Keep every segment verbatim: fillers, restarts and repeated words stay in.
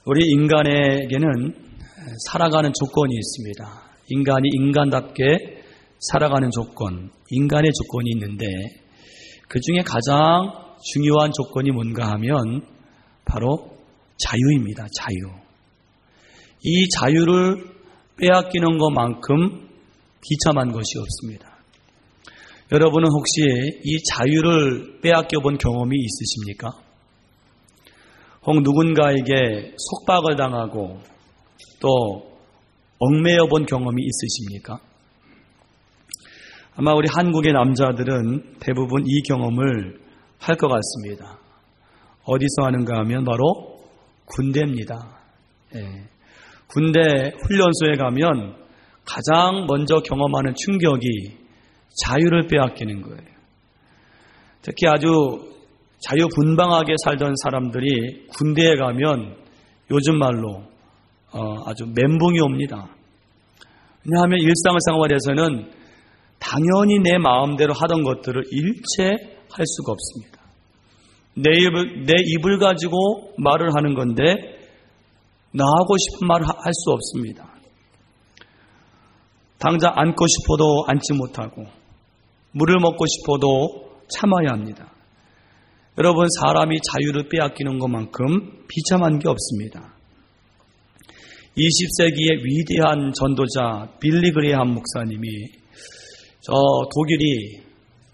우리 인간에게는 살아가는 조건이 있습니다. 인간이 인간답게 살아가는 조건, 인간의 조건이 있는데 그 중에 가장 중요한 조건이 뭔가 하면 바로 자유입니다. 자유. 이 자유를 빼앗기는 것만큼 비참한 것이 없습니다. 여러분은 혹시 이 자유를 빼앗겨 본 경험이 있으십니까? 혹 누군가에게 속박을 당하고 또 얽매여 본 경험이 있으십니까? 아마 우리 한국의 남자들은 대부분 이 경험을 할 것 같습니다. 어디서 하는가 하면 바로 군대입니다. 예. 군대 훈련소에 가면 가장 먼저 경험하는 충격이 자유를 빼앗기는 거예요. 특히 아주 자유분방하게 살던 사람들이 군대에 가면 요즘 말로 어, 아주 멘붕이 옵니다. 왜냐하면 일상생활에서는 당연히 내 마음대로 하던 것들을 일체 할 수가 없습니다. 내 입을, 내 입을 가지고 말을 하는 건데 나 하고 싶은 말을 할 수 없습니다. 당장 앉고 싶어도 앉지 못하고 물을 먹고 싶어도 참아야 합니다. 여러분, 사람이 자유를 빼앗기는 것만큼 비참한 게 없습니다. 이십 세기의 위대한 전도자 빌리 그레이엄 목사님이 저 독일이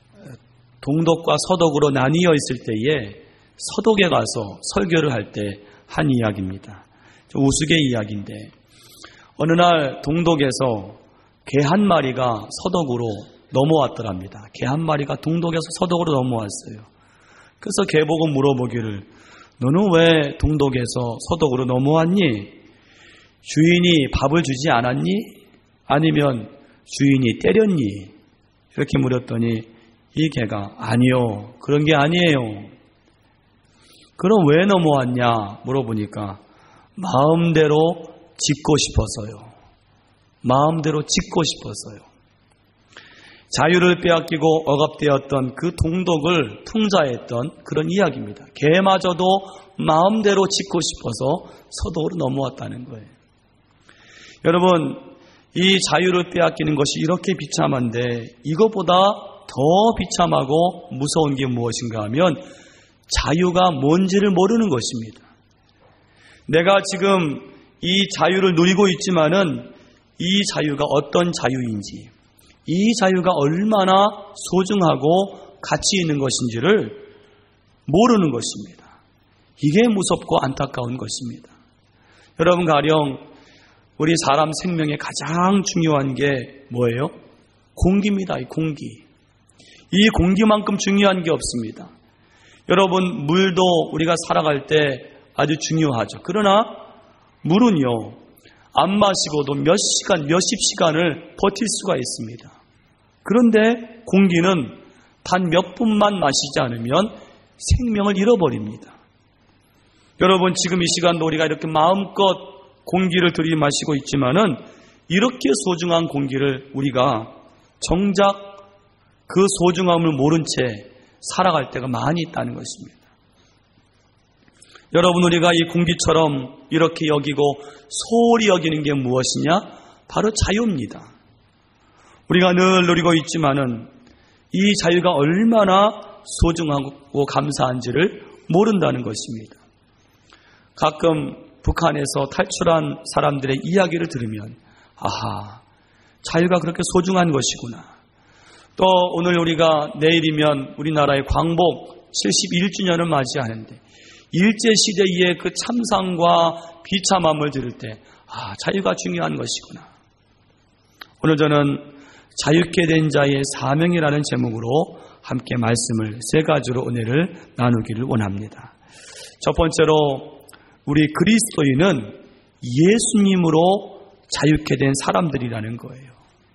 동독과 서독으로 나뉘어 있을 때에 서독에 가서 설교를 할 때 한 이야기입니다. 우스갯 이야기인데 어느 날 동독에서 개 한 마리가 서독으로 넘어왔더랍니다. 개 한 마리가 동독에서 서독으로 넘어왔어요. 그래서 개 보고 물어보기를 너는 왜 동독에서 서독으로 넘어왔니? 주인이 밥을 주지 않았니? 아니면 주인이 때렸니? 이렇게 물었더니 이 개가 아니요, 그런 게 아니에요. 그럼 왜 넘어왔냐 물어보니까 마음대로 짓고 싶어서요. 마음대로 짓고 싶어서요. 자유를 빼앗기고 억압되었던 그 동독을 풍자했던 그런 이야기입니다. 개마저도 마음대로 짓고 싶어서 서독으로 넘어왔다는 거예요. 여러분, 이 자유를 빼앗기는 것이 이렇게 비참한데 이것보다 더 비참하고 무서운 게 무엇인가 하면 자유가 뭔지를 모르는 것입니다. 내가 지금 이 자유를 누리고 있지만은 이 자유가 어떤 자유인지, 이 자유가 얼마나 소중하고 가치 있는 것인지를 모르는 것입니다. 이게 무섭고 안타까운 것입니다. 여러분, 가령 우리 사람 생명에 가장 중요한 게 뭐예요? 공기입니다. 이 공기. 이 공기만큼 중요한 게 없습니다. 여러분, 물도 우리가 살아갈 때 아주 중요하죠. 그러나 물은요, 안 마시고도 몇 시간, 몇십 시간을 버틸 수가 있습니다. 그런데 공기는 단 몇 분만 마시지 않으면 생명을 잃어버립니다. 여러분, 지금 이 시간도 우리가 이렇게 마음껏 공기를 들이마시고 있지만은 이렇게 소중한 공기를 우리가 정작 그 소중함을 모른 채 살아갈 때가 많이 있다는 것입니다. 여러분, 우리가 이 공기처럼 이렇게 여기고 소홀히 여기는 게 무엇이냐? 바로 자유입니다. 우리가 늘 누리고 있지만은 이 자유가 얼마나 소중하고 감사한지를 모른다는 것입니다. 가끔 북한에서 탈출한 사람들의 이야기를 들으면 아하, 자유가 그렇게 소중한 것이구나. 또 오늘 우리가 내일이면 우리나라의 광복 칠십일 주년을 맞이하는데 일제시대의 그 참상과 비참함을 들을 때 아, 자유가 중요한 것이구나. 오늘 저는 자유케 된 자의 사명이라는 제목으로 함께 말씀을 세 가지로 은혜를 나누기를 원합니다. 첫 번째로 우리 그리스도인은 예수님으로 자유케 된 사람들이라는 거예요.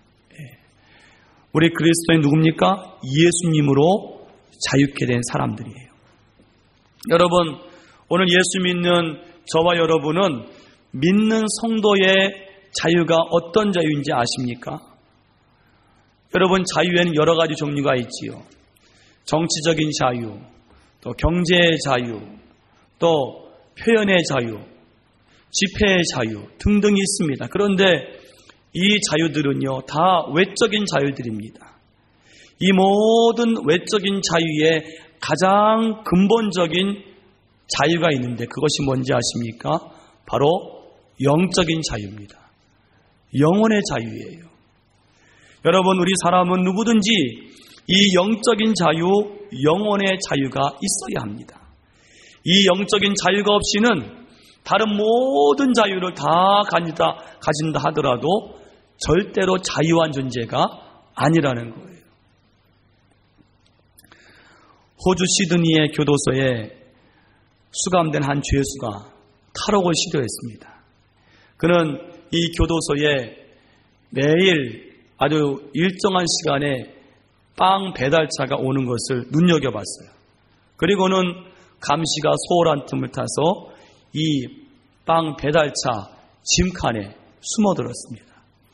우리 그리스도인 누굽니까? 예수님으로 자유케 된 사람들이에요. 여러분, 오늘 예수 믿는 저와 여러분은 믿는 성도의 자유가 어떤 자유인지 아십니까? 여러분, 자유에는 여러 가지 종류가 있지요. 정치적인 자유, 또 경제의 자유, 또 표현의 자유. 집회의 자유 등등이 있습니다. 그런데 이 자유들은요, 다 외적인 자유들입니다. 이 모든 외적인 자유에 가장 근본적인 자유가 있는데 그것이 뭔지 아십니까? 바로 영적인 자유입니다. 영혼의 자유예요. 여러분, 우리 사람은 누구든지 이 영적인 자유, 영혼의 자유가 있어야 합니다. 이 영적인 자유가 없이는 다른 모든 자유를 다 가진다, 가진다 하더라도 절대로 자유한 존재가 아니라는 거예요. 호주 시드니의 교도소에 수감된 한 죄수가 탈옥을 시도했습니다. 그는 이 교도소에 매일 아주 일정한 시간에 빵 배달차가 오는 것을 눈여겨봤어요. 그리고는 감시가 소홀한 틈을 타서 이 빵 배달차 짐칸에 숨어들었습니다.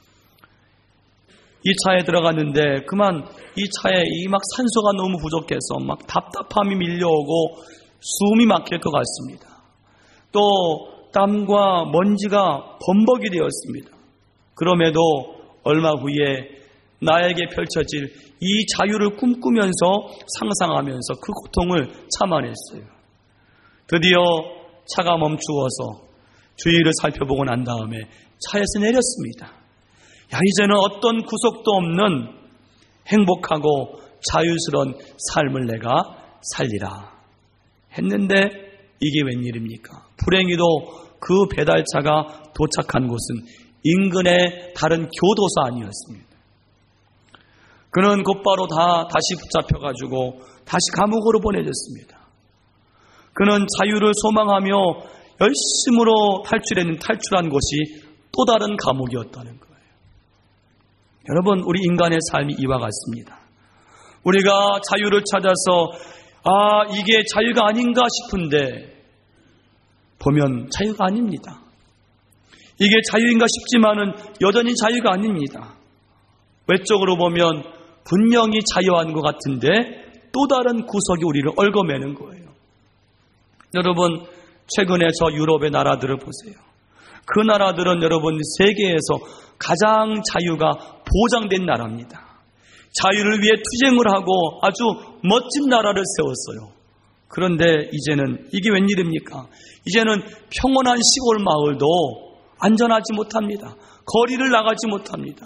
이 차에 들어갔는데 그만 이 차에 이 막 산소가 너무 부족해서 막 답답함이 밀려오고 숨이 막힐 것 같습니다. 또 땀과 먼지가 범벅이 되었습니다. 그럼에도 얼마 후에 나에게 펼쳐질 이 자유를 꿈꾸면서 상상하면서 그 고통을 참아냈어요. 드디어 차가 멈추어서 주위를 살펴보고 난 다음에 차에서 내렸습니다. 야, 이제는 어떤 구속도 없는 행복하고 자유스러운 삶을 내가 살리라 했는데 이게 웬일입니까? 불행히도 그 배달차가 도착한 곳은 인근의 다른 교도소 아니었습니다. 그는 곧바로 다 다시 붙잡혀가지고 다시 감옥으로 보내졌습니다. 그는 자유를 소망하며 열심으로 탈출했는 탈출한 곳이 또 다른 감옥이었다는 거예요. 여러분, 우리 인간의 삶이 이와 같습니다. 우리가 자유를 찾아서 아, 이게 자유가 아닌가 싶은데 보면 자유가 아닙니다. 이게 자유인가 싶지만은 여전히 자유가 아닙니다. 외적으로 보면 분명히 자유한 것 같은데 또 다른 구석이 우리를 얽어매는 거예요. 여러분, 최근에 저 유럽의 나라들을 보세요. 그 나라들은 여러분 세계에서 가장 자유가 보장된 나라입니다. 자유를 위해 투쟁을 하고 아주 멋진 나라를 세웠어요. 그런데 이제는 이게 웬일입니까? 이제는 평온한 시골 마을도 안전하지 못합니다. 거리를 나가지 못합니다.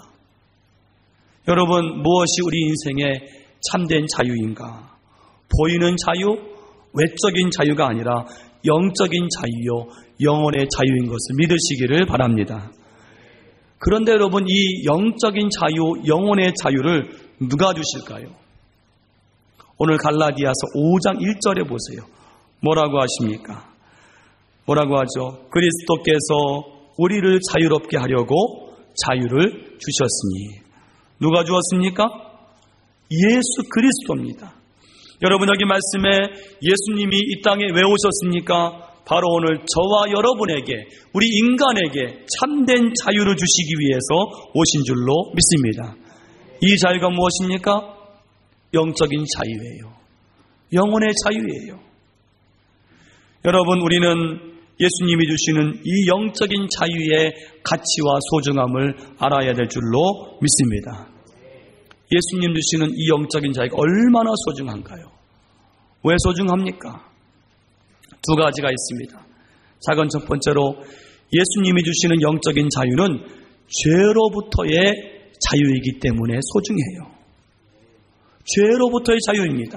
여러분, 무엇이 우리 인생의 참된 자유인가? 보이는 자유, 외적인 자유가 아니라 영적인 자유요, 영혼의 자유인 것을 믿으시기를 바랍니다. 그런데 여러분, 이 영적인 자유, 영혼의 자유를 누가 주실까요? 오늘 갈라디아서 오 장 일 절에 보세요. 뭐라고 하십니까? 뭐라고 하죠? 그리스도께서 우리를 자유롭게 하려고 자유를 주셨으니. 누가 주었습니까? 예수 그리스도입니다. 여러분, 여기 말씀에 예수님이 이 땅에 왜 오셨습니까? 바로 오늘 저와 여러분에게, 우리 인간에게 참된 자유를 주시기 위해서 오신 줄로 믿습니다. 이 자유가 무엇입니까? 영적인 자유예요. 영혼의 자유예요. 여러분, 우리는 예수님이 주시는 이 영적인 자유의 가치와 소중함을 알아야 될 줄로 믿습니다. 예수님 주시는 이 영적인 자유가 얼마나 소중한가요? 왜 소중합니까? 두 가지가 있습니다. 작은 첫 번째로 예수님이 주시는 영적인 자유는 죄로부터의 자유이기 때문에 소중해요. 죄로부터의 자유입니다.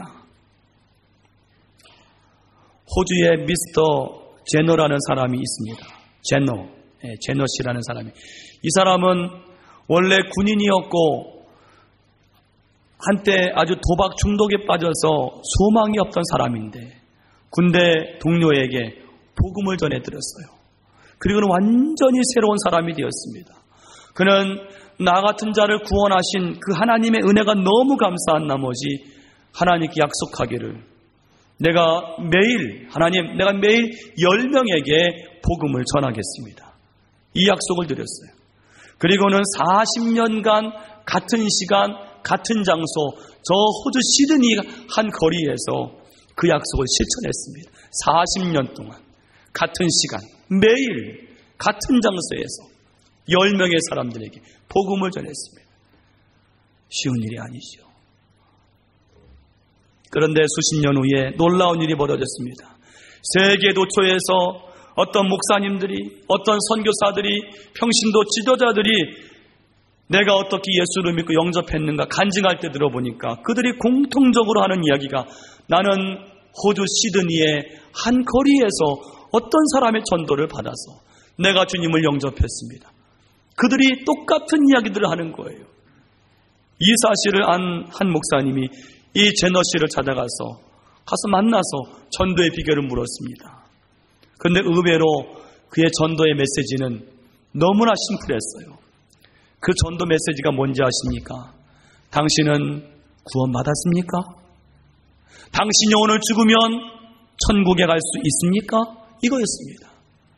호주에 미스터 제노라는 사람이 있습니다. 제노, 네, 제노 씨라는 사람이. 이 사람은 원래 군인이었고 한때 아주 도박 중독에 빠져서 소망이 없던 사람인데 군대 동료에게 복음을 전해드렸어요. 그리고는 완전히 새로운 사람이 되었습니다. 그는 나 같은 자를 구원하신 그 하나님의 은혜가 너무 감사한 나머지 하나님께 약속하기를 내가 매일 하나님 내가 매일 열 명에게 복음을 전하겠습니다. 이 약속을 드렸어요. 그리고는 사십 년간 같은 시간 같은 장소 저 호주 시드니 한 거리에서 그 약속을 실천했습니다. 사십 년 동안 같은 시간 매일 같은 장소에서 열 명의 사람들에게 복음을 전했습니다. 쉬운 일이 아니죠. 그런데 수십 년 후에 놀라운 일이 벌어졌습니다. 세계 도처에서 어떤 목사님들이, 어떤 선교사들이, 평신도 지도자들이 내가 어떻게 예수를 믿고 영접했는가 간증할 때 들어보니까 그들이 공통적으로 하는 이야기가, 나는 호주 시드니의 한 거리에서 어떤 사람의 전도를 받아서 내가 주님을 영접했습니다. 그들이 똑같은 이야기들을 하는 거예요. 이 사실을 안 한 목사님이 이 제너 씨를 찾아가서 가서 만나서 전도의 비결을 물었습니다. 그런데 의외로 그의 전도의 메시지는 너무나 심플했어요. 그 전도 메시지가 뭔지 아십니까? 당신은 구원받았습니까? 당신이 오늘 죽으면 천국에 갈 수 있습니까? 이거였습니다.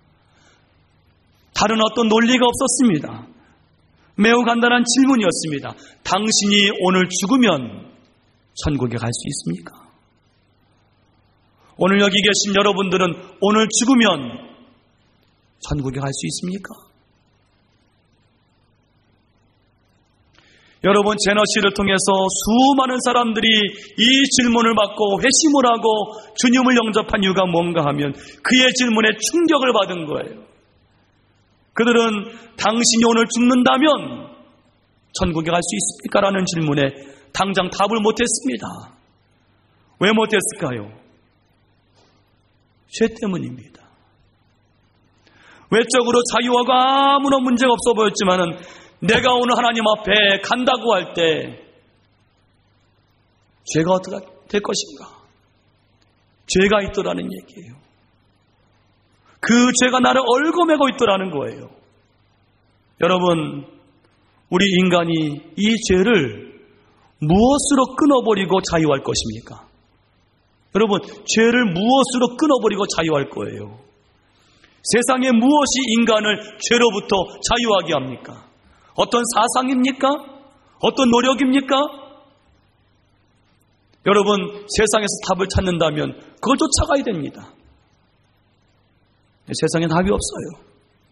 다른 어떤 논리가 없었습니다. 매우 간단한 질문이었습니다. 당신이 오늘 죽으면 천국에 갈 수 있습니까? 오늘 여기 계신 여러분들은 오늘 죽으면 천국에 갈 수 있습니까? 여러분, 제너 씨를 통해서 수많은 사람들이 이 질문을 받고 회심을 하고 주님을 영접한 이유가 뭔가 하면 그의 질문에 충격을 받은 거예요. 그들은 당신이 오늘 죽는다면 천국에 갈 수 있습니까? 라는 질문에 당장 답을 못했습니다. 왜 못했을까요? 죄 때문입니다. 외적으로 자유하고 아무런 문제가 없어 보였지만은 내가 오늘 하나님 앞에 간다고 할 때 죄가 어떻게 될 것인가? 죄가 있더라는 얘기예요. 그 죄가 나를 얽어매고 있더라는 거예요. 여러분, 우리 인간이 이 죄를 무엇으로 끊어버리고 자유할 것입니까? 여러분, 죄를 무엇으로 끊어버리고 자유할 거예요? 세상에 무엇이 인간을 죄로부터 자유하게 합니까? 어떤 사상입니까? 어떤 노력입니까? 여러분, 세상에서 답을 찾는다면 그걸 쫓아가야 됩니다. 세상에 답이 없어요.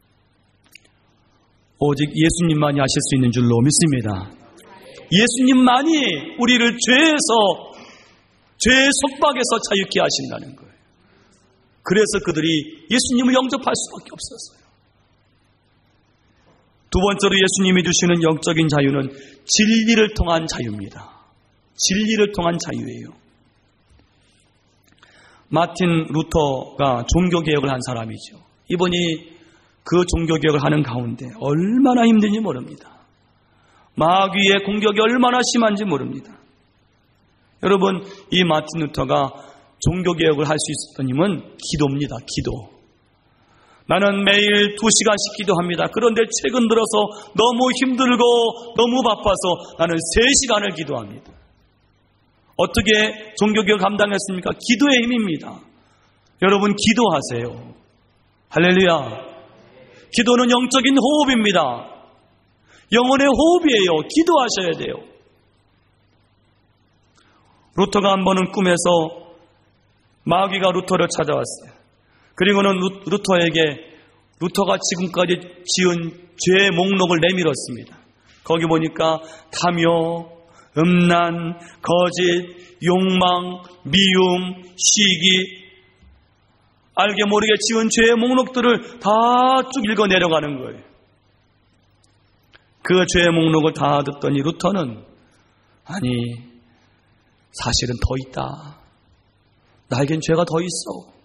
오직 예수님만이 하실 수 있는 줄로 믿습니다. 예수님만이 우리를 죄에서, 죄의 속박에서 자유케 하신다는 거예요. 그래서 그들이 예수님을 영접할 수밖에 없었어요. 두 번째로 예수님이 주시는 영적인 자유는 진리를 통한 자유입니다. 진리를 통한 자유예요. 마틴 루터가 종교개혁을 한 사람이죠. 이분이 그 종교개혁을 하는 가운데 얼마나 힘든지 모릅니다. 마귀의 공격이 얼마나 심한지 모릅니다. 여러분, 이 마틴 루터가 종교개혁을 할 수 있었던 힘은 기도입니다. 기도. 나는 매일 두 시간씩 기도합니다. 그런데 최근 들어서 너무 힘들고 너무 바빠서 나는 세 시간을 기도합니다. 어떻게 종교개혁 감당했습니까? 기도의 힘입니다. 여러분, 기도하세요. 할렐루야. 기도는 영적인 호흡입니다. 영혼의 호흡이에요. 기도하셔야 돼요. 루터가 한 번은 꿈에서 마귀가 루터를 찾아왔어요. 그리고는 루터에게 루터가 지금까지 지은 죄의 목록을 내밀었습니다. 거기 보니까 탐욕, 음란, 거짓, 욕망, 미움, 시기, 알게 모르게 지은 죄의 목록들을 다 쭉 읽어 내려가는 거예요. 그 죄의 목록을 다 듣더니 루터는, 아니, 사실은 더 있다. 나에겐 죄가 더 있어.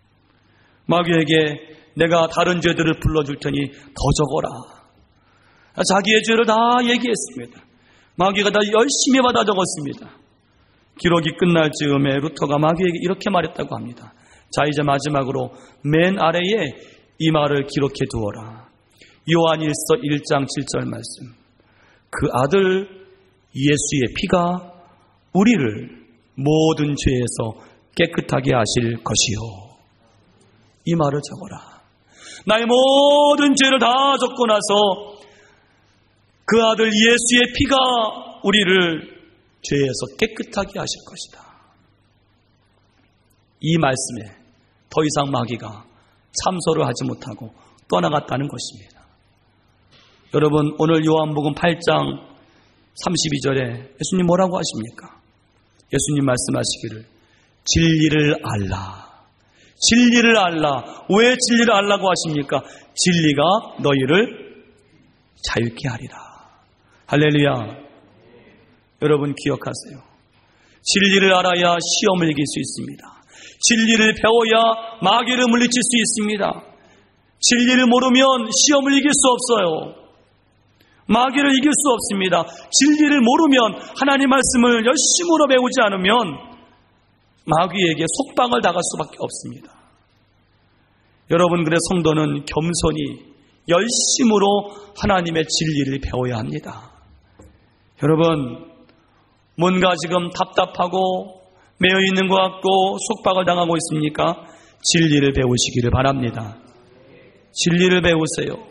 마귀에게 내가 다른 죄들을 불러줄 테니 더 적어라. 자기의 죄를 다 얘기했습니다. 마귀가 다 열심히 받아 적었습니다. 기록이 끝날 즈음에 루터가 마귀에게 이렇게 말했다고 합니다. 자, 이제 마지막으로 맨 아래에 이 말을 기록해 두어라. 요한일서 일 장 칠 절 말씀. 그 아들 예수의 피가 우리를 모든 죄에서 깨끗하게 하실 것이요. 이 말을 적어라. 나의 모든 죄를 다 적고 나서 그 아들 예수의 피가 우리를 죄에서 깨끗하게 하실 것이다. 이 말씀에 더 이상 마귀가 참소를 하지 못하고 떠나갔다는 것입니다. 여러분, 오늘 요한복음 팔 장 삼십이 절에 예수님 뭐라고 하십니까? 예수님 말씀하시기를 진리를 알라. 진리를 알라. 왜 진리를 알라고 하십니까? 진리가 너희를 자유케 하리라. 할렐루야. 여러분 기억하세요. 진리를 알아야 시험을 이길 수 있습니다. 진리를 배워야 마귀를 물리칠 수 있습니다. 진리를 모르면 시험을 이길 수 없어요. 마귀를 이길 수 없습니다. 진리를 모르면 하나님 말씀을 열심으로 배우지 않으면 마귀에게 속방을 당할 수밖에 없습니다. 여러분, 그래서 성도는 겸손히 열심으로 하나님의 진리를 배워야 합니다. 여러분, 뭔가 지금 답답하고 매여 있는 것 같고 속박을 당하고 있습니까? 진리를 배우시기를 바랍니다. 진리를 배우세요.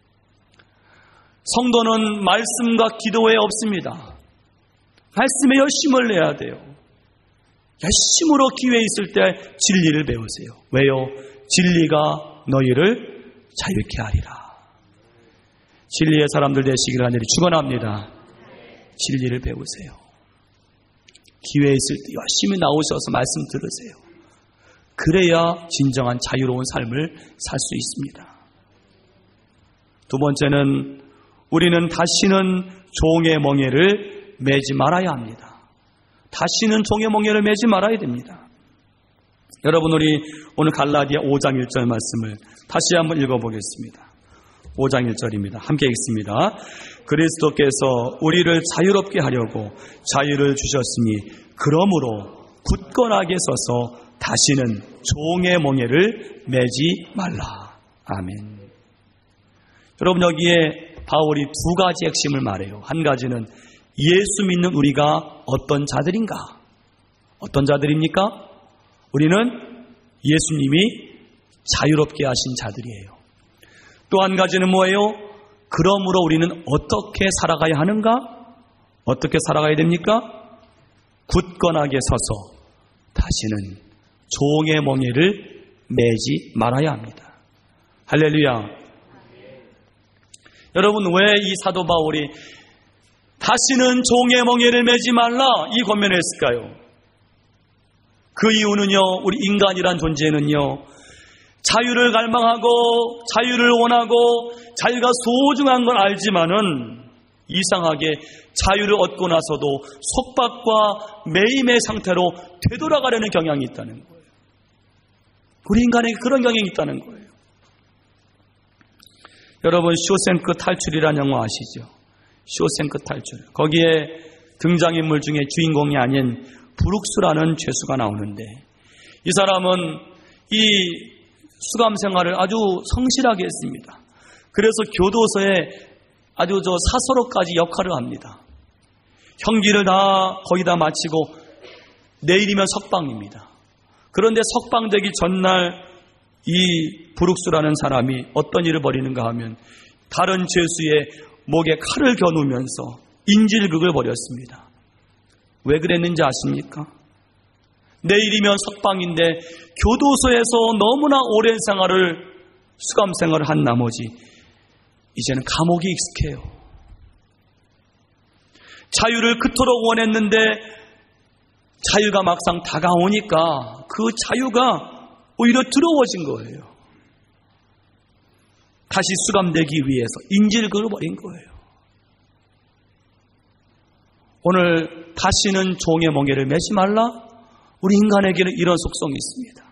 성도는 말씀과 기도에 없습니다. 말씀에 열심을 내야 돼요. 열심으로 기회 있을 때 진리를 배우세요. 왜요? 진리가 너희를 자유케 하리라. 진리의 사람들 되시기를 하느니 축원합니다. 진리를 배우세요. 기회 있을 때 열심히 나오셔서 말씀 들으세요. 그래야 진정한 자유로운 삶을 살 수 있습니다. 두 번째는 우리는 다시는 종의 멍에를 매지 말아야 합니다. 다시는 종의 멍에를 매지 말아야 됩니다. 여러분, 우리 오늘 갈라디아 오 장 일 절 말씀을 다시 한번 읽어보겠습니다. 오 장 일 절입니다. 함께 읽습니다. 그리스도께서 우리를 자유롭게 하려고 자유를 주셨으니 그러므로 굳건하게 서서 다시는 종의 멍에를 매지 말라. 아멘. 여러분, 여기에 바울이 두 가지 핵심을 말해요. 한 가지는 예수 믿는 우리가 어떤 자들인가? 어떤 자들입니까? 우리는 예수님이 자유롭게 하신 자들이에요. 또 한 가지는 뭐예요? 그러므로 우리는 어떻게 살아가야 하는가? 어떻게 살아가야 됩니까? 굳건하게 서서 다시는 종의 멍에를 매지 말아야 합니다. 할렐루야. 여러분, 왜 이 사도 바울이 다시는 종의 멍에를 매지 말라 이 권면을 했을까요? 그 이유는요, 우리 인간이란 존재는요, 자유를 갈망하고 자유를 원하고 자유가 소중한 걸 알지만은 이상하게 자유를 얻고 나서도 속박과 매임의 상태로 되돌아가려는 경향이 있다는 거예요. 우리 인간에게 그런 경향이 있다는 거예요. 여러분, 쇼생크 탈출이라는 영화 아시죠? 쇼생크 탈출. 거기에 등장인물 중에 주인공이 아닌 브룩스라는 죄수가 나오는데, 이 사람은 이 수감 생활을 아주 성실하게 했습니다. 그래서 교도소에 아주 저 사서로까지 역할을 합니다. 형기를 다 거의 다 마치고 내일이면 석방입니다. 그런데 석방되기 전날 이 브룩스라는 사람이 어떤 일을 벌이는가 하면 다른 죄수의 목에 칼을 겨누면서 인질극을 벌였습니다. 왜 그랬는지 아십니까? 내일이면 석방인데 교도소에서 너무나 오랜 생활을 수감 생활을 한 나머지 이제는 감옥이 익숙해요. 자유를 그토록 원했는데 자유가 막상 다가오니까 그 자유가 오히려 두려워진 거예요. 다시 수감되기 위해서 인질극을 벌인 거예요. 오늘 다시는 종의 멍에를 매지 말라? 우리 인간에게는 이런 속성이 있습니다.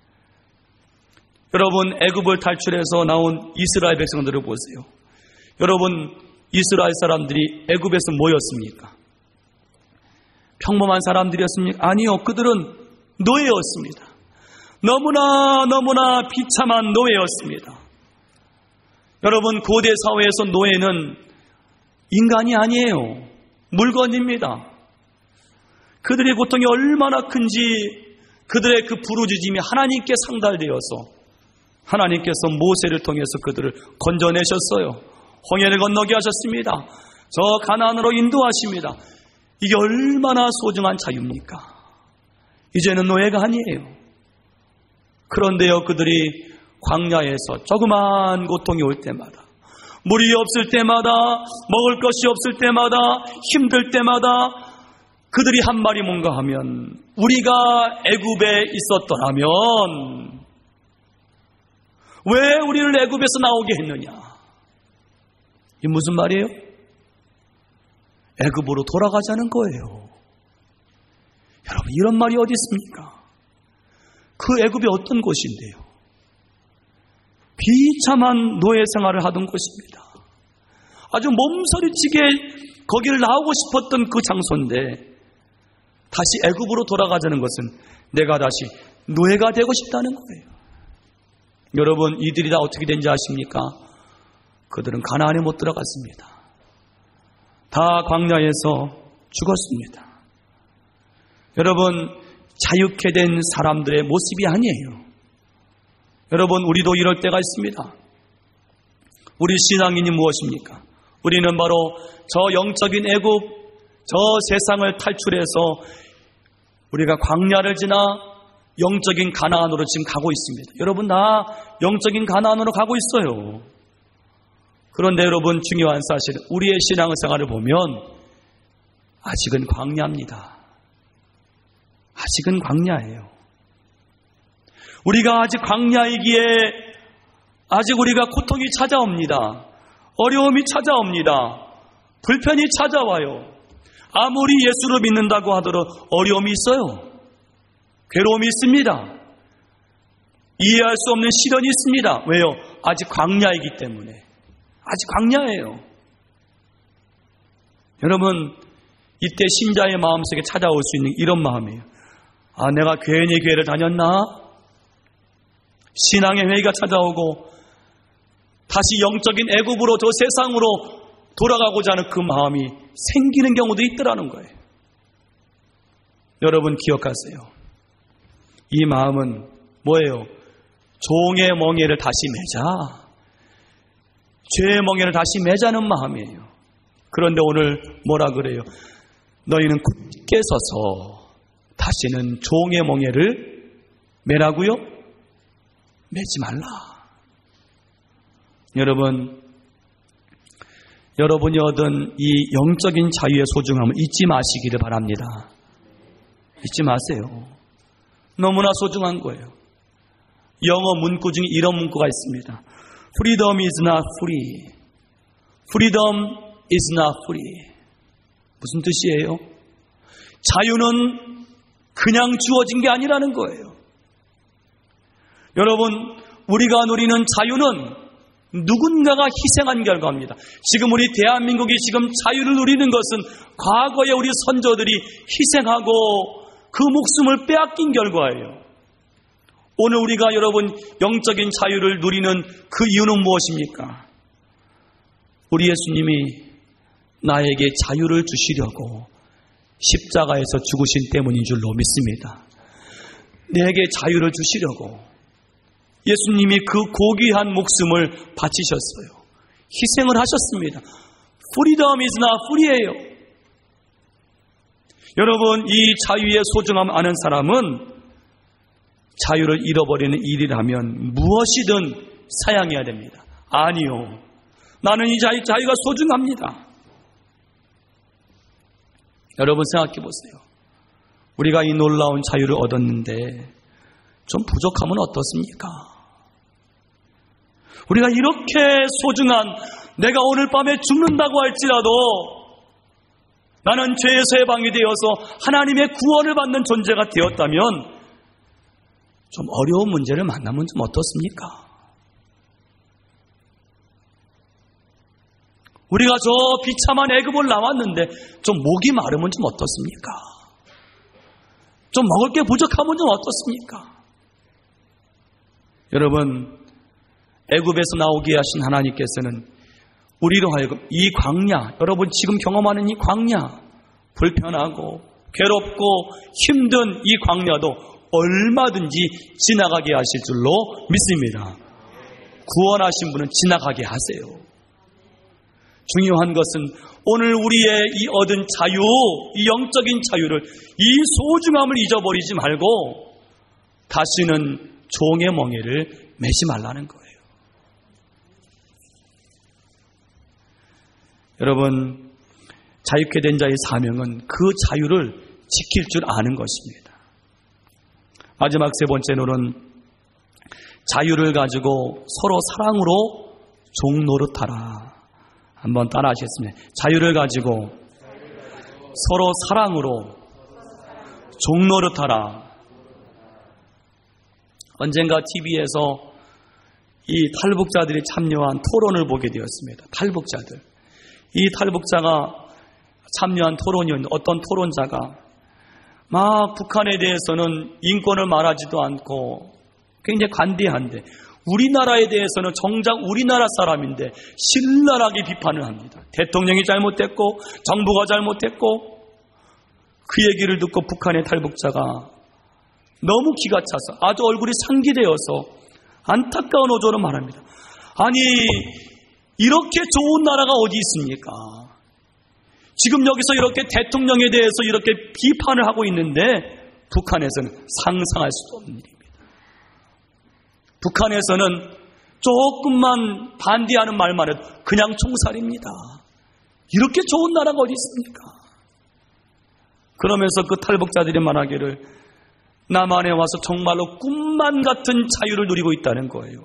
여러분, 애굽을 탈출해서 나온 이스라엘 백성들을 보세요. 여러분, 이스라엘 사람들이 애굽에서 뭐였습니까? 평범한 사람들이었습니까? 아니요, 그들은 노예였습니다. 너무나 너무나 비참한 노예였습니다. 여러분, 고대 사회에서 노예는 인간이 아니에요. 물건입니다. 그들의 고통이 얼마나 큰지 그들의 그 부르짖음이 하나님께 상달되어서 하나님께서 모세를 통해서 그들을 건져내셨어요. 홍해를 건너게 하셨습니다. 저 가나안으로 인도하십니다. 이게 얼마나 소중한 자유입니까? 이제는 노예가 아니에요. 그런데요, 그들이 광야에서 조그만 고통이 올 때마다, 물이 없을 때마다, 먹을 것이 없을 때마다, 힘들 때마다 그들이 한 말이 뭔가 하면, 우리가 애굽에 있었더라면 왜 우리를 애굽에서 나오게 했느냐? 이게 무슨 말이에요? 애굽으로 돌아가자는 거예요. 여러분, 이런 말이 어디 있습니까? 그 애굽이 어떤 곳인데요? 비참한 노예 생활을 하던 곳입니다. 아주 몸서리치게 거기를 나오고 싶었던 그 장소인데, 다시 애굽으로 돌아가자는 것은 내가 다시 노예가 되고 싶다는 거예요. 여러분, 이들이 다 어떻게 된지 아십니까? 그들은 가나안에 못 들어갔습니다. 다 광야에서 죽었습니다. 여러분, 자유케 된 사람들의 모습이 아니에요. 여러분, 우리도 이럴 때가 있습니다. 우리 신앙인이 무엇입니까? 우리는 바로 저 영적인 애굽, 저 세상을 탈출해서 우리가 광야를 지나 영적인 가나안으로 지금 가고 있습니다. 여러분, 다 영적인 가나안으로 가고 있어요. 그런데 여러분, 중요한 사실은 우리의 신앙생활을 보면 아직은 광야입니다. 아직은 광야예요. 우리가 아직 광야이기에 아직 우리가 고통이 찾아옵니다. 어려움이 찾아옵니다. 불편이 찾아와요. 아무리 예수를 믿는다고 하더라도 어려움이 있어요. 괴로움이 있습니다. 이해할 수 없는 시련이 있습니다. 왜요? 아직 광야이기 때문에. 아직 광야예요. 여러분, 이때 신자의 마음속에 찾아올 수 있는 이런 마음이에요. 아, 내가 괜히 교회를 다녔나? 신앙의 회의가 찾아오고 다시 영적인 애굽으로 저 세상으로 돌아가고자 하는 그 마음이 생기는 경우도 있더라는 거예요. 여러분, 기억하세요. 이 마음은 뭐예요? 종의 멍에를 다시 매자, 죄의 멍에를 다시 매자는 마음이에요. 그런데 오늘 뭐라 그래요? 너희는 굳게 서서 다시는 종의 멍에를 매라고요? 매지 말라. 여러분, 여러분이 얻은 이 영적인 자유의 소중함을 잊지 마시기를 바랍니다. 잊지 마세요. 너무나 소중한 거예요. 영어 문구 중에 이런 문구가 있습니다. Freedom is not free. Freedom is not free. 무슨 뜻이에요? 자유는 그냥 주어진 게 아니라는 거예요. 여러분, 우리가 누리는 자유는 누군가가 희생한 결과입니다. 지금 우리 대한민국이 지금 자유를 누리는 것은 과거에 우리 선조들이 희생하고 그 목숨을 빼앗긴 결과예요. 오늘 우리가 여러분 영적인 자유를 누리는 그 이유는 무엇입니까? 우리 예수님이 나에게 자유를 주시려고 십자가에서 죽으신 때문인 줄로 믿습니다. 내게 자유를 주시려고 예수님이 그 고귀한 목숨을 바치셨어요. 희생을 하셨습니다. Freedom is not free예요. 여러분, 이 자유의 소중함 아는 사람은 자유를 잃어버리는 일이라면 무엇이든 사양해야 됩니다. 아니요. 나는 이 자유, 자유가 소중합니다. 여러분 생각해 보세요. 우리가 이 놀라운 자유를 얻었는데 좀 부족함은 어떻습니까? 우리가 이렇게 소중한, 내가 오늘 밤에 죽는다고 할지라도 나는 죄에서 해방이 되어서 하나님의 구원을 받는 존재가 되었다면 좀 어려운 문제를 만나면 좀 어떻습니까? 우리가 저 비참한 애굽을 나왔는데 좀 목이 마르면 좀 어떻습니까? 좀 먹을 게 부족하면 좀 어떻습니까? 여러분, 애굽에서 나오게 하신 하나님께서는 우리로 하여금 이 광야, 여러분 지금 경험하는 이 광야, 불편하고 괴롭고 힘든 이 광야도 얼마든지 지나가게 하실 줄로 믿습니다. 구원하신 분은 지나가게 하세요. 중요한 것은 오늘 우리의 이 얻은 자유, 이 영적인 자유를, 이 소중함을 잊어버리지 말고 다시는 종의 멍에를 매지 말라는 거예요. 여러분, 자유케 된 자의 사명은 그 자유를 지킬 줄 아는 것입니다. 마지막 세 번째로는 자유를 가지고 서로 사랑으로 종노릇하라. 한번 따라 하시겠습니다. 자유를 가지고 서로 사랑으로 종노릇하라. 언젠가 티비에서 이 탈북자들이 참여한 토론을 보게 되었습니다. 탈북자들. 이 탈북자가 참여한 토론이었는데 어떤 토론자가 막 북한에 대해서는 인권을 말하지도 않고 굉장히 관대한데 우리나라에 대해서는 정작 우리나라 사람인데 신랄하게 비판을 합니다. 대통령이 잘못했고 정부가 잘못했고 그 얘기를 듣고 북한의 탈북자가 너무 기가 차서 아주 얼굴이 상기되어서 안타까운 어조로 말합니다. 아니 이렇게 좋은 나라가 어디 있습니까? 지금 여기서 이렇게 대통령에 대해서 이렇게 비판을 하고 있는데 북한에서는 상상할 수도 없는 일입니다. 북한에서는 조금만 반대하는 말만 해도 그냥 총살입니다. 이렇게 좋은 나라가 어디 있습니까? 그러면서 그 탈북자들이 말하기를 남한에 와서 정말로 꿈만 같은 자유를 누리고 있다는 거예요.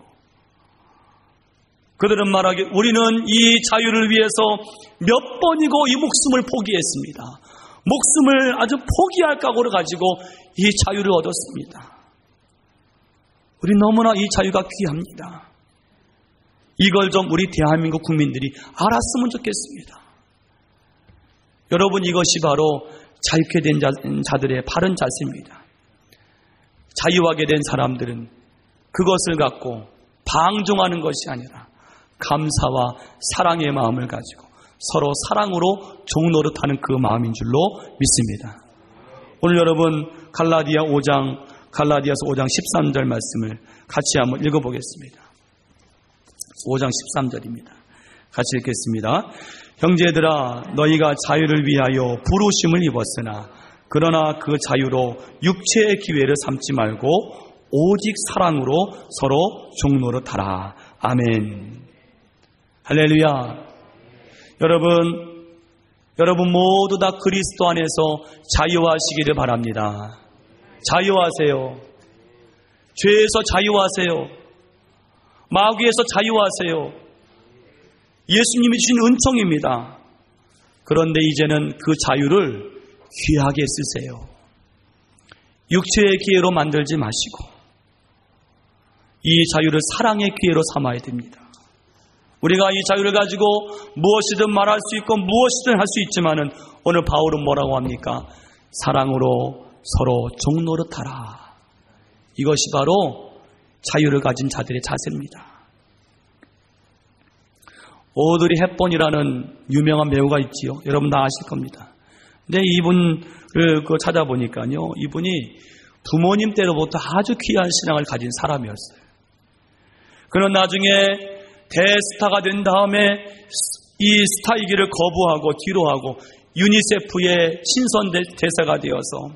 그들은 말하기를 우리는 이 자유를 위해서 몇 번이고 이 목숨을 포기했습니다. 목숨을 아주 포기할 각오를 가지고 이 자유를 얻었습니다. 우리 너무나 이 자유가 귀합니다. 이걸 좀 우리 대한민국 국민들이 알았으면 좋겠습니다. 여러분, 이것이 바로 자유케 된 자, 자들의 바른 자세입니다. 자유하게 된 사람들은 그것을 갖고 방종하는 것이 아니라 감사와 사랑의 마음을 가지고 서로 사랑으로 종노릇하는 그 마음인 줄로 믿습니다. 오늘 여러분 갈라디아 오 장 갈라디아서 오 장 십삼 절 말씀을 같이 한번 읽어보겠습니다. 오 장 십삼 절입니다. 같이 읽겠습니다. 형제들아 너희가 자유를 위하여 부르심을 입었으나 그러나 그 자유로 육체의 기회를 삼지 말고 오직 사랑으로 서로 종노릇하라. 아멘. 할렐루야. 여러분, 여러분 모두 다 그리스도 안에서 자유하시기를 바랍니다. 자유하세요. 죄에서 자유하세요. 마귀에서 자유하세요. 예수님이 주신 은총입니다. 그런데 이제는 그 자유를 귀하게 쓰세요. 육체의 기회로 만들지 마시고 이 자유를 사랑의 기회로 삼아야 됩니다. 우리가 이 자유를 가지고 무엇이든 말할 수 있고 무엇이든 할 수 있지만은 오늘 바울은 뭐라고 합니까? 사랑으로 서로 종노릇하라. 이것이 바로 자유를 가진 자들의 자세입니다. 오드리 헵번이라는 유명한 배우가 있지요. 여러분 다 아실 겁니다. 근데 이분을 그 찾아보니까요, 이분이 부모님 때로부터 아주 귀한 신앙을 가진 사람이었어요. 그는 나중에 대스타가 된 다음에 이 스타이기를 거부하고 뒤로하고 유니세프의 친선 대사가 되어서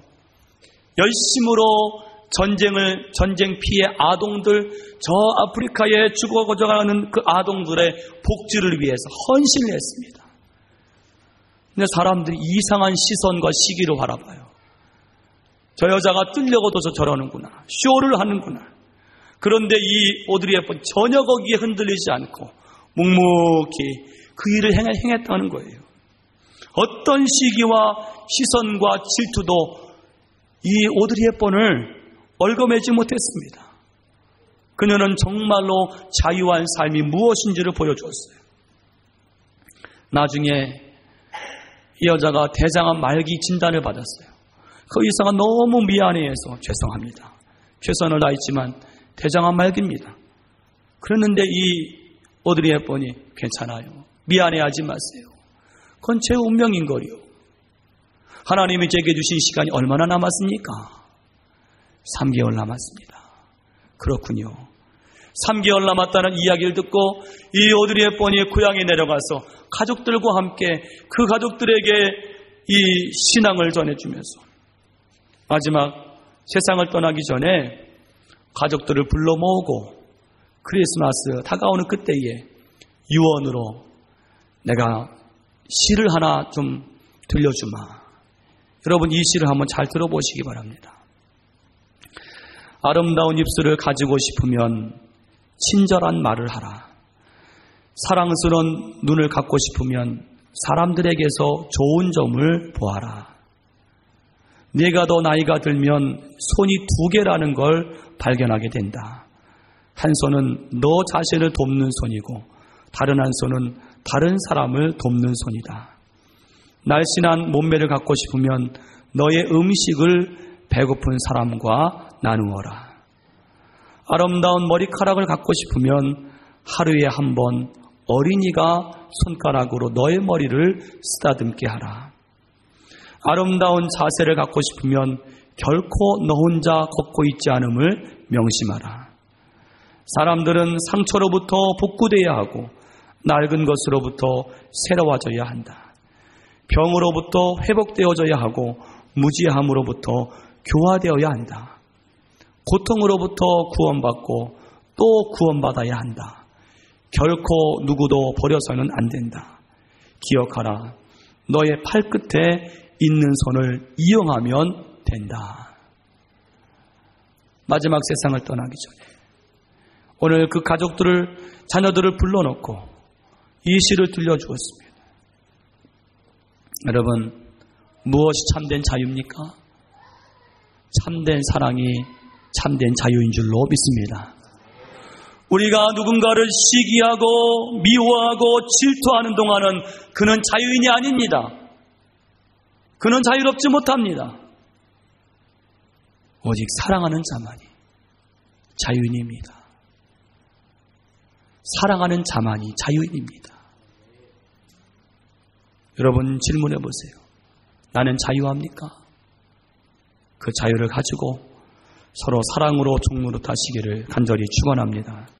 열심으로 전쟁을 전쟁 피해 아동들, 저 아프리카에 죽어가고 가는 그 아동들의 복지를 위해서 헌신을 했습니다. 근데 사람들이 이상한 시선과 시기로 바라봐요. 저 여자가 뜨려고도 저 저러는구나, 쇼를 하는구나. 그런데 이 오드리 헵번 전혀 거기에 흔들리지 않고 묵묵히 그 일을 행했다는 거예요. 어떤 시기와 시선과 질투도 이 오드리 헵번을 얽어매지 못했습니다. 그녀는 정말로 자유한 삶이 무엇인지를 보여주었어요. 나중에 이 여자가 대장암 말기 진단을 받았어요. 그 의사가 너무 미안해해서 죄송합니다, 최선을 다했지만 대장암 말기입니다. 그랬는데 이 오드리 헵번이 괜찮아요, 미안해하지 마세요, 그건 제 운명인 거요. 하나님이 제게 주신 시간이 얼마나 남았습니까? 삼 개월 남았습니다. 그렇군요. 삼 개월 남았다는 이야기를 듣고 이 오드리 헵번이 고향에 내려가서 가족들과 함께 그 가족들에게 이 신앙을 전해주면서 마지막 세상을 떠나기 전에 가족들을 불러 모으고 크리스마스 다가오는 그때에 유언으로 내가 시를 하나 좀 들려주마. 여러분 이 시를 한번 잘 들어보시기 바랍니다. 아름다운 입술을 가지고 싶으면 친절한 말을 하라. 사랑스러운 눈을 갖고 싶으면 사람들에게서 좋은 점을 보아라. 네가 더 나이가 들면 손이 두 개라는 걸 발견하게 된다. 한 손은 너 자신을 돕는 손이고 다른 한 손은 다른 사람을 돕는 손이다. 날씬한 몸매를 갖고 싶으면 너의 음식을 배고픈 사람과 나누어라. 아름다운 머리카락을 갖고 싶으면 하루에 한 번 어린이가 손가락으로 너의 머리를 쓰다듬게 하라. 아름다운 자세를 갖고 싶으면 결코 너 혼자 걷고 있지 않음을 명심하라. 사람들은 상처로부터 복구되어야 하고 낡은 것으로부터 새로워져야 한다. 병으로부터 회복되어져야 하고 무지함으로부터 교화되어야 한다. 고통으로부터 구원받고 또 구원받아야 한다. 결코 누구도 버려서는 안 된다. 기억하라. 너의 팔끝에 있는 손을 이용하면 된다. 마지막 세상을 떠나기 전에 오늘 그 가족들을, 자녀들을 불러놓고 이 시를 들려주었습니다. 여러분, 무엇이 참된 자유입니까? 참된 사랑이 참된 자유인 줄로 믿습니다. 우리가 누군가를 시기하고 미워하고 질투하는 동안은 그는 자유인이 아닙니다. 그는 자유롭지 못합니다. 오직 사랑하는 자만이 자유인입니다. 사랑하는 자만이 자유인입니다. 여러분 질문해 보세요. 나는 자유합니까? 그 자유를 가지고 서로 사랑으로 종로로 타시기를 간절히 축원합니다.